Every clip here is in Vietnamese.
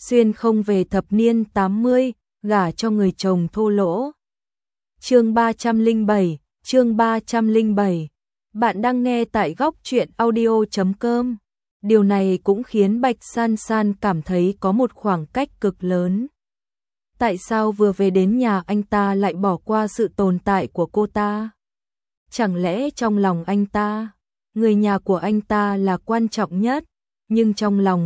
xuyên không về thập niên 80, gả cho người chồng thô lỗ. Chương 307, chương 307. Bạn đang nghe tại góc truyện audio.com. Điều này cũng khiến Bạch San San cảm thấy có một khoảng cách cực lớn. Tại sao vừa về đến nhà anh ta lại bỏ qua sự tồn tại của cô ta? Chẳng lẽ trong lòng anh ta, người nhà của anh ta là quan trọng nhất, nhưng trong lòng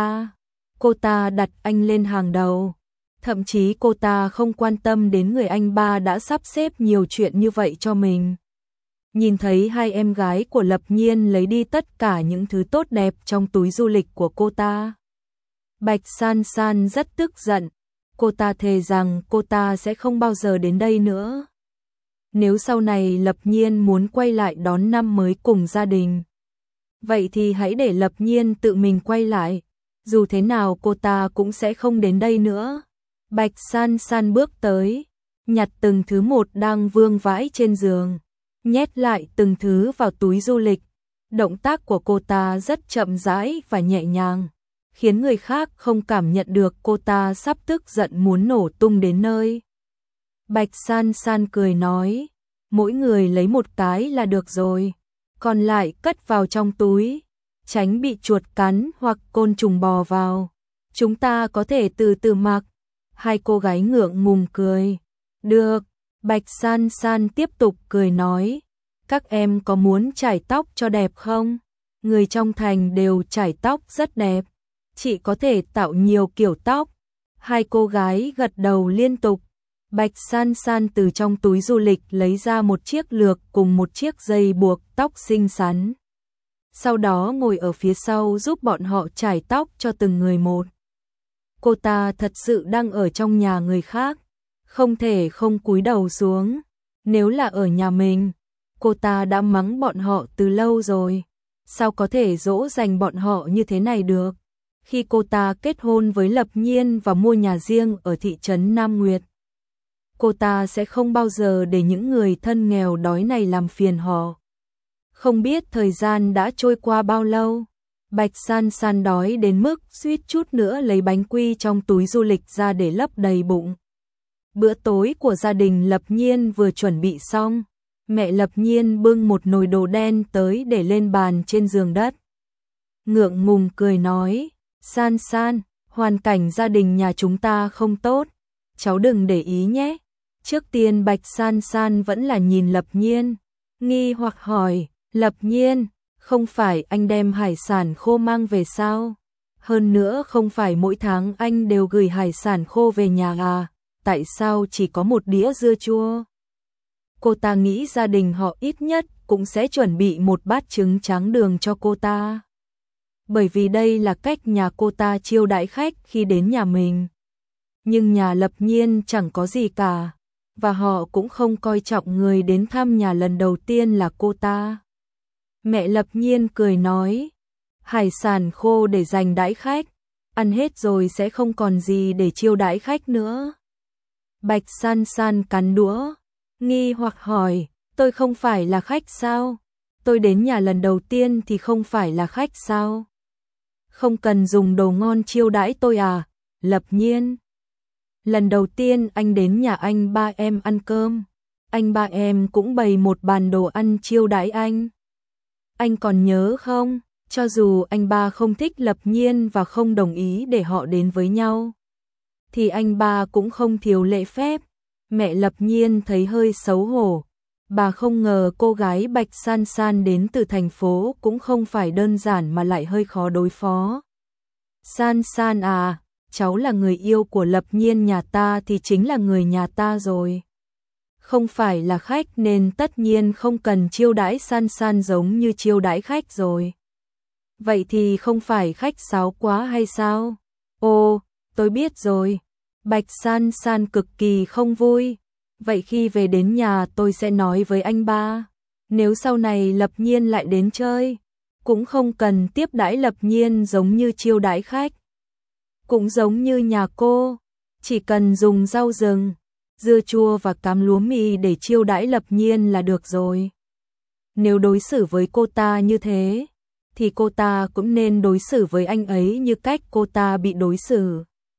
cô ta đặt anh lên hàng đầu. Thậm chí cô ta không quan tâm đến người anh ba đã sắp xếp nhiều chuyện như vậy cho mình. Nhìn thấy hai em gái của Lập Nhiên lấy đi tất cả những thứ tốt đẹp trong túi du lịch của cô ta, Bạch San San rất tức giận. Cô ta thề rằng cô ta sẽ không bao giờ đến đây nữa. Nếu sau này Lập Nhiên muốn quay lại đón năm mới cùng gia đình, vậy thì hãy để Lập Nhiên tự mình quay lại. Dù thế nào cô ta cũng sẽ không đến đây nữa. Bạch San San bước tới, nhặt từng thứ một đang vương vãi trên giường, nhét lại từng thứ vào túi du lịch. Động tác của cô ta rất chậm rãi và nhẹ nhàng, khiến người khác không cảm nhận được cô ta sắp tức giận muốn nổ tung đến nơi. Bạch San San cười nói, mỗi người lấy một cái là được rồi, còn lại cất vào trong túi, tránh bị chuột cắn hoặc côn trùng bò vào. Chúng ta có thể từ từ mặc. Hai cô gái ngượng ngùng cười. Được. Bạch San San tiếp tục cười nói, các em có muốn chải tóc cho đẹp không? Người trong thành đều chải tóc rất đẹp, chị có thể tạo nhiều kiểu tóc. Hai cô gái gật đầu liên tục. Bạch San San từ trong túi du lịch lấy ra một chiếc lược cùng một chiếc dây buộc tóc xinh xắn. Sau đó ngồi ở phía sau giúp bọn họ chải tóc cho từng người một. Cô ta thật sự đang ở trong nhà người khác, không thể không cúi đầu xuống. Nếu là ở nhà mình, cô ta đã mắng bọn họ từ lâu rồi. Sao có thể dỗ dành bọn họ như thế này được? Khi cô ta kết hôn với Lập Nhiên và mua nhà riêng ở thị trấn Nam Nguyệt, cô ta sẽ không bao giờ để những người thân nghèo đói này làm phiền họ. Không biết thời gian đã trôi qua bao lâu, Bạch San San đói đến mức suýt chút nữa lấy bánh quy trong túi du lịch ra để lấp đầy bụng. Bữa tối của gia đình Lập Nhiên vừa chuẩn bị xong, mẹ Lập Nhiên bưng một nồi đồ đen tới để lên bàn trên giường đất. Ngượng ngùng cười nói, San San, hoàn cảnh gia đình nhà chúng ta không tốt, cháu đừng để ý nhé. Trước tiên Bạch San San vẫn là nhìn Lập Nhiên, nghi hoặc hỏi, Lập Nhiên, không phải anh đem hải sản khô mang về sao? Hơn nữa không phải mỗi tháng anh đều gửi hải sản khô về nhà à? Tại sao chỉ có một đĩa dưa chua? Cô ta nghĩ gia đình họ ít nhất cũng sẽ chuẩn bị một bát trứng tráng đường cho cô ta. Bởi vì đây là cách nhà cô ta chiêu đãi khách khi đến nhà mình. Nhưng nhà Lập Nhiên chẳng có gì cả, và họ cũng không coi trọng người đến thăm nhà lần đầu tiên là cô ta. Mẹ Lập Nhiên cười nói, hải sản khô để dành đãi khách, ăn hết rồi sẽ không còn gì để chiêu đãi khách nữa. Bạch San San cắn đũa, nghi hoặc hỏi, tôi không phải là khách sao? Tôi đến nhà lần đầu tiên thì không phải là khách sao? Không cần dùng đồ ngon chiêu đãi tôi à? Lập Nhiên, lần đầu tiên anh đến nhà anh ba em ăn cơm, anh ba em cũng bày một bàn đồ ăn chiêu đãi anh. Anh còn nhớ không? Cho dù anh ba không thích Lập Nhiên và không đồng ý để họ đến với nhau, thì anh ba cũng không thiếu lễ phép. Mẹ Lập Nhiên thấy hơi xấu hổ. Bà không ngờ cô gái Bạch San San đến từ thành phố cũng không phải đơn giản mà lại hơi khó đối phó. San San à, cháu là người yêu của Lập Nhiên nhà ta thì chính là người nhà ta rồi. Không phải là khách nên tất nhiên không cần chiêu đãi San San giống như chiêu đãi khách rồi. Vậy thì không phải khách sáo quá hay sao? Ồ, tôi biết rồi. Bạch San San cực kỳ không vui. Vậy khi về đến nhà tôi sẽ nói với anh ba. Nếu sau này Lập Nhiên lại đến chơi, cũng không cần tiếp đãi Lập Nhiên giống như chiêu đãi khách. Cũng giống như nhà cô, chỉ cần dùng rau rừng, dưa chua và cám lúa mì để chiêu đãi Lập Nhiên là được rồi. Nếu đối xử với cô ta như thế, thì cô ta cũng nên đối xử với anh ấy như cách cô ta bị đối xử.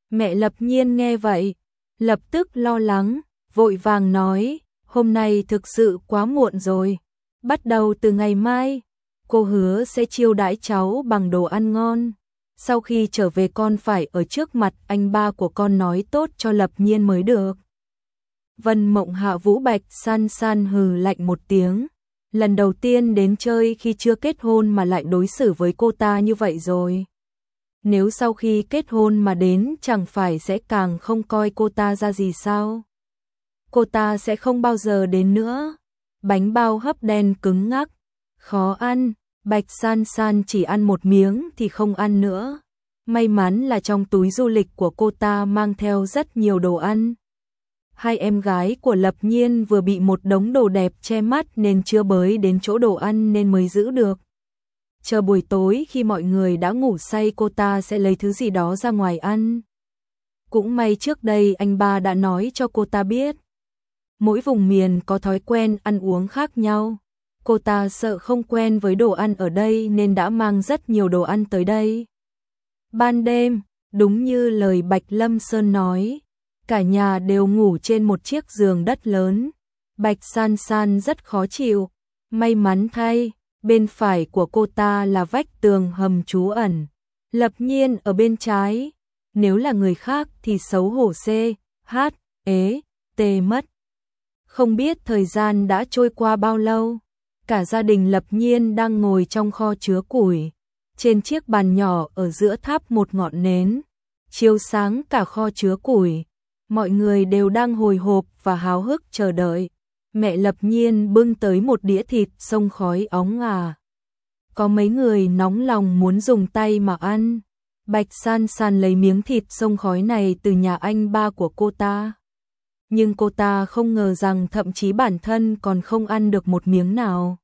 Mẹ Lập Nhiên nghe vậy, lập tức lo lắng, vội vàng nói, hôm nay thực sự quá muộn rồi, bắt đầu từ ngày mai, cô hứa sẽ chiêu đãi cháu bằng đồ ăn ngon. Sau khi trở về con phải ở trước mặt anh ba của con nói tốt cho Lập Nhiên mới được. Vân Mộng Hạ Vũ Bạch San San hừ lạnh một tiếng. Lần đầu tiên đến chơi khi chưa kết hôn mà lại đối xử với cô ta như vậy rồi. Nếu sau khi kết hôn mà đến chẳng phải sẽ càng không coi cô ta ra gì sao? Cô ta sẽ không bao giờ đến nữa. Bánh bao hấp đen cứng ngắc, khó ăn, Bạch San San chỉ ăn một miếng thì không ăn nữa. May mắn là trong túi du lịch của cô ta mang theo rất nhiều đồ ăn. Hai em gái của Lập Nhiên vừa bị một đống đồ đẹp che mắt nên chưa bới đến chỗ đồ ăn nên mới giữ được. Chờ buổi tối khi mọi người đã ngủ say cô ta sẽ lấy thứ gì đó ra ngoài ăn. Cũng may trước đây anh ba đã nói cho cô ta biết. Mỗi vùng miền có thói quen ăn uống khác nhau. Cô ta sợ không quen với đồ ăn ở đây nên đã mang rất nhiều đồ ăn tới đây. Ban đêm, đúng như lời Bạch Lâm Sơn nói, cả nhà đều ngủ trên một chiếc giường đất lớn. Bạch San San rất khó chịu. May mắn thay, bên phải của cô ta là vách tường hầm trú ẩn. Lập Nhiên ở bên trái. Nếu là người khác thì xấu hổ CHT mất. Không biết thời gian đã trôi qua bao lâu. Cả gia đình Lập Nhiên đang ngồi trong kho chứa củi. Trên chiếc bàn nhỏ ở giữa thắp một ngọn nến, chiếu sáng cả kho chứa củi. Mọi người đều đang hồi hộp và háo hức chờ đợi. Mẹ Lập Nhiên bưng tới một đĩa thịt xông khói óng ả. Có mấy người nóng lòng muốn dùng tay mà ăn. Bạch San San lấy miếng thịt xông khói này từ nhà anh ba của cô ta. Nhưng cô ta không ngờ rằng thậm chí bản thân còn không ăn được một miếng nào.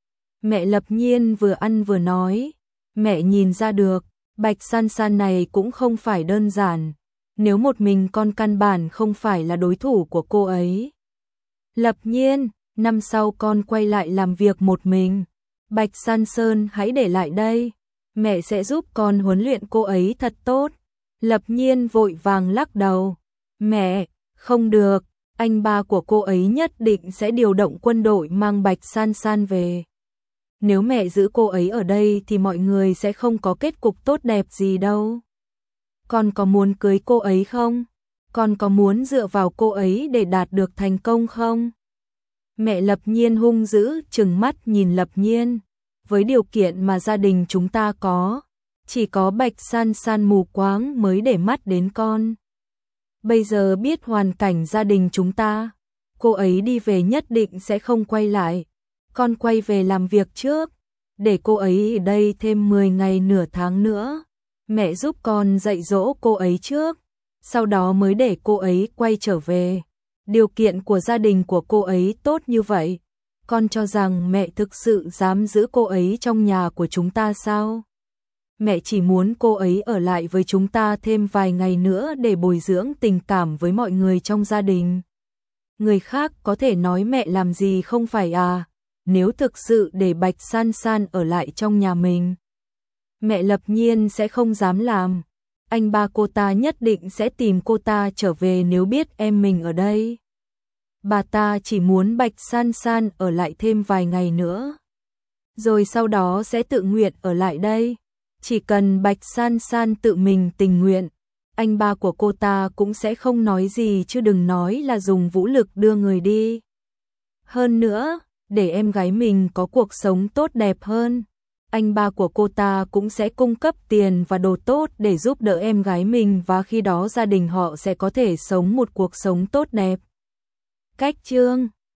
Mẹ Lập Nhiên vừa ăn vừa nói, mẹ nhìn ra được, Bạch San San này cũng không phải đơn giản. Nếu một mình con căn bản không phải là đối thủ của cô ấy. Lập Nhiên, năm sau con quay lại làm việc một mình. Bạch San Sơn hãy để lại đây. Mẹ sẽ giúp con huấn luyện cô ấy thật tốt. Lập Nhiên vội vàng lắc đầu. Mẹ, không được, anh ba của cô ấy nhất định sẽ điều động quân đội mang Bạch San San về. Nếu mẹ giữ cô ấy ở đây thì mọi người sẽ không có kết cục tốt đẹp gì đâu. Con có muốn cưới cô ấy không? Con có muốn dựa vào cô ấy để đạt được thành công không? Mẹ Lập Nhiên hung dữ trừng mắt nhìn Lập Nhiên. Với điều kiện mà gia đình chúng ta có, chỉ có Bạch San San mù quáng mới để mắt đến con. Bây giờ biết hoàn cảnh gia đình chúng ta, cô ấy đi về nhất định sẽ không quay lại. Con quay về làm việc trước, để cô ấy ở đây thêm 10 ngày nửa tháng nữa. Mẹ giúp con dạy dỗ cô ấy trước, sau đó mới để cô ấy quay trở về. Điều kiện của gia đình của cô ấy tốt như vậy, con cho rằng mẹ thực sự dám giữ cô ấy trong nhà của chúng ta sao? Mẹ chỉ muốn cô ấy ở lại với chúng ta thêm vài ngày nữa để bồi dưỡng tình cảm với mọi người trong gia đình. Người khác có thể nói mẹ làm gì không phải à? Nếu thực sự để Bạch San San ở lại trong nhà mình, mẹ Lập Nhiên sẽ không dám làm. Anh ba cô ta nhất định sẽ tìm cô ta trở về nếu biết em mình ở đây. Bà ta chỉ muốn Bạch San San ở lại thêm vài ngày nữa, rồi sau đó sẽ tự nguyện ở lại đây. Chỉ cần Bạch San San tự mình tình nguyện, anh ba của cô ta cũng sẽ không nói gì chứ đừng nói là dùng vũ lực đưa người đi. Hơn nữa, để em gái mình có cuộc sống tốt đẹp hơn, anh ba của cô ta cũng sẽ cung cấp tiền và đồ tốt để giúp đỡ em gái mình và khi đó gia đình họ sẽ có thể sống một cuộc sống tốt đẹp. Cách chương